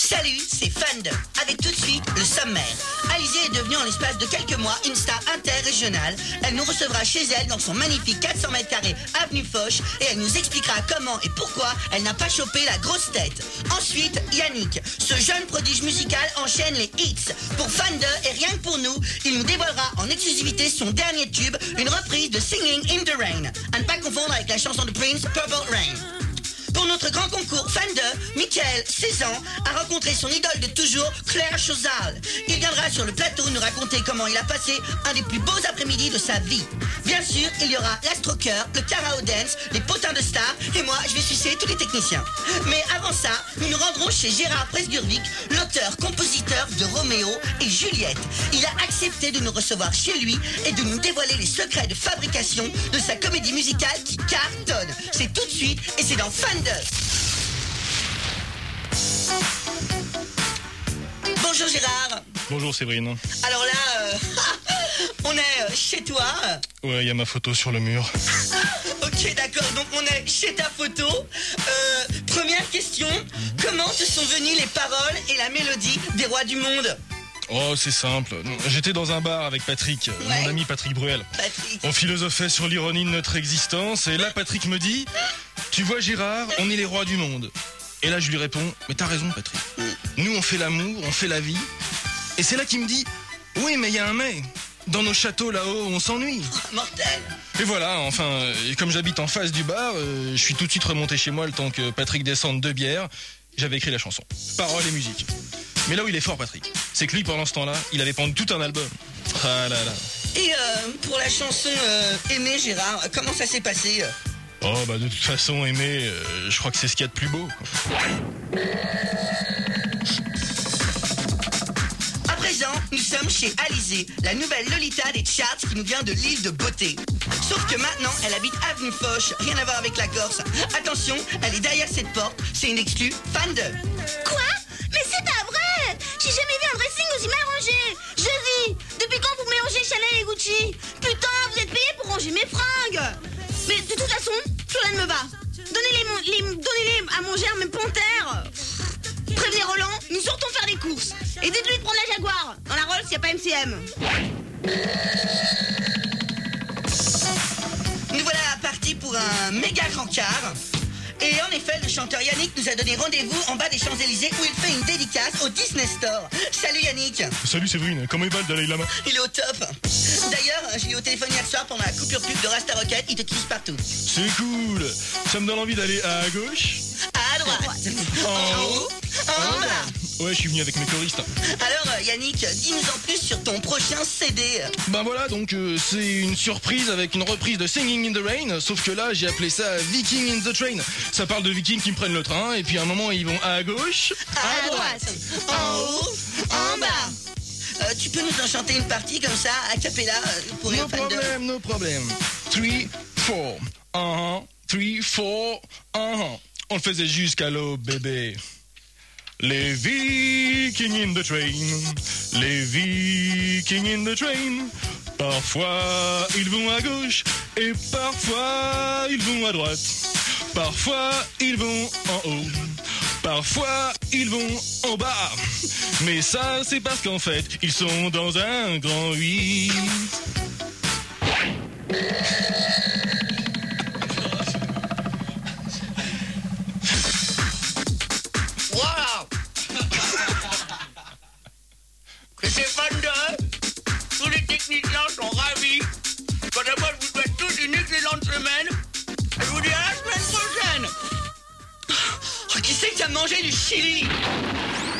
Salut, c'est Fund, avec tout de suite le sommaire. Alizée est devenue en l'espace de quelques mois une star interrégionale. Elle nous recevra chez elle dans son magnifique 400 mètres carrés avenue Foch et elle nous expliquera comment et pourquoi elle n'a pas chopé la grosse tête. Ensuite, Yannick, ce jeune prodige musical enchaîne les hits. Pour Fund et rien que pour nous, il nous dévoilera en exclusivité son dernier tube, une reprise de Singing in the Rain. À ne pas confondre avec la chanson de Prince, Purple Rain. Pour notre grand concours Fan 2, Michael, 16 ans, a rencontré son idole de toujours, Claire Chazal. Il viendra sur le plateau nous raconter comment il a passé un des plus beaux après-midi de sa vie. Bien sûr, il y aura l'Astroker, le Carao Dance, les potins de stars, et moi, je vais sucer tous les techniciens. Mais avant ça, nous nous rendrons chez Gérard Presgurvic, l'auteur-compositeur de Roméo et Juliette. Il a accepté de nous recevoir chez lui et de nous dévoiler les secrets de fabrication de sa comédie musicale qui cartonne. C'est tout de suite et c'est dans Fan 2. Bonjour Gérard. Bonjour Séverine. Alors là, on est chez toi. Ouais, il y a ma photo sur le mur. Ok, d'accord, donc on est chez ta photo. Première question, comment te sont venues les paroles et la mélodie des Rois du Monde? Oh, c'est simple. J'étais dans un bar avec Patrick, Ouais. mon ami Patrick Bruel. Patrick. On philosophait sur l'ironie de notre existence et là Patrick me dit « Tu vois Gérard, on est les rois du monde ». Et là je lui réponds « Mais t'as raison Patrick. Nous on fait l'amour, on fait la vie. » Et c'est là qu'il me dit « Oui mais il y a un mais. Dans nos châteaux là-haut on s'ennuie. » Mortel. Et voilà, enfin, et comme j'habite en face du bar, je suis tout de suite remonté chez moi le temps que Patrick descende 2 bières. J'avais écrit la chanson. Paroles et musique. Mais là où il est fort, Patrick, c'est que lui, pendant ce temps-là, il avait pendu tout un album. Ah là là. Et pour la chanson Aimé Gérard, comment ça s'est passé? Oh bah de toute façon, aimer, je crois que c'est ce qu'il y a de plus beau, quoi. À présent, nous sommes chez Alizée, la nouvelle Lolita des charts qui nous vient de l'île de Beauté. Sauf que maintenant, elle habite avenue Foch, rien à voir avec la Corse. Attention, elle est derrière cette porte, c'est une exclue Fan 2. Quoi? Mais c'est pas vrai! J'ai jamais vu un dressing aussi mal rangé! Je vis! Depuis quand vous mélangez Chanel et Gucci? Putain, vous êtes payé pour ranger mes fringues! Mais de toute façon, plus rien ne me va! Donnez-les à manger à mes panthères! Prévenez Roland, nous sortons faire des courses! Et dites-lui de prendre la Jaguar! Dans la Rolls, y a pas MCM! Nous voilà partis pour un méga rencard. Et en effet, le chanteur Yannick nous a donné rendez-vous en bas des Champs-Élysées où il fait une dédicace au Disney Store. Salut Yannick. Salut Séverine, comment il va le Dalai Lama? Il est au top. D'ailleurs, j'ai eu au téléphone hier soir pendant la coupure pub de Rasta Rocket, il te kiffe partout. C'est cool. Ça me donne envie d'aller à gauche. À droite, en haut, en bas. Ouais, je suis venu avec mes choristes. Alors Yannick, dis-nous en plus sur ton prochain CD. Ben voilà, donc c'est une surprise avec une reprise de Singing in the Rain, sauf que là j'ai appelé ça Viking in the Train. Ça parle de vikings qui me prennent le train, et puis à un moment ils vont à gauche, À droite, en haut, en bas. Tu peux nous en chanter une partie comme ça, a cappella, pour les no fans de... problem, no problem. 3, 4, 3, 4, On le faisait jusqu'à l'eau, bébé. Les Vikings in the train, les Vikings in the train. Parfois ils vont à gauche et parfois ils vont à droite. Parfois ils vont en haut, parfois ils vont en bas. Mais ça c'est parce qu'en fait ils sont dans un grand 8. Wow. C'est Fan 2. Tous les techniciens sont ravis. Quant à moi, je vous souhaite tous une excellente semaine. Je vous dis à la semaine prochaine. Oh, qui c'est qui a mangé du chili?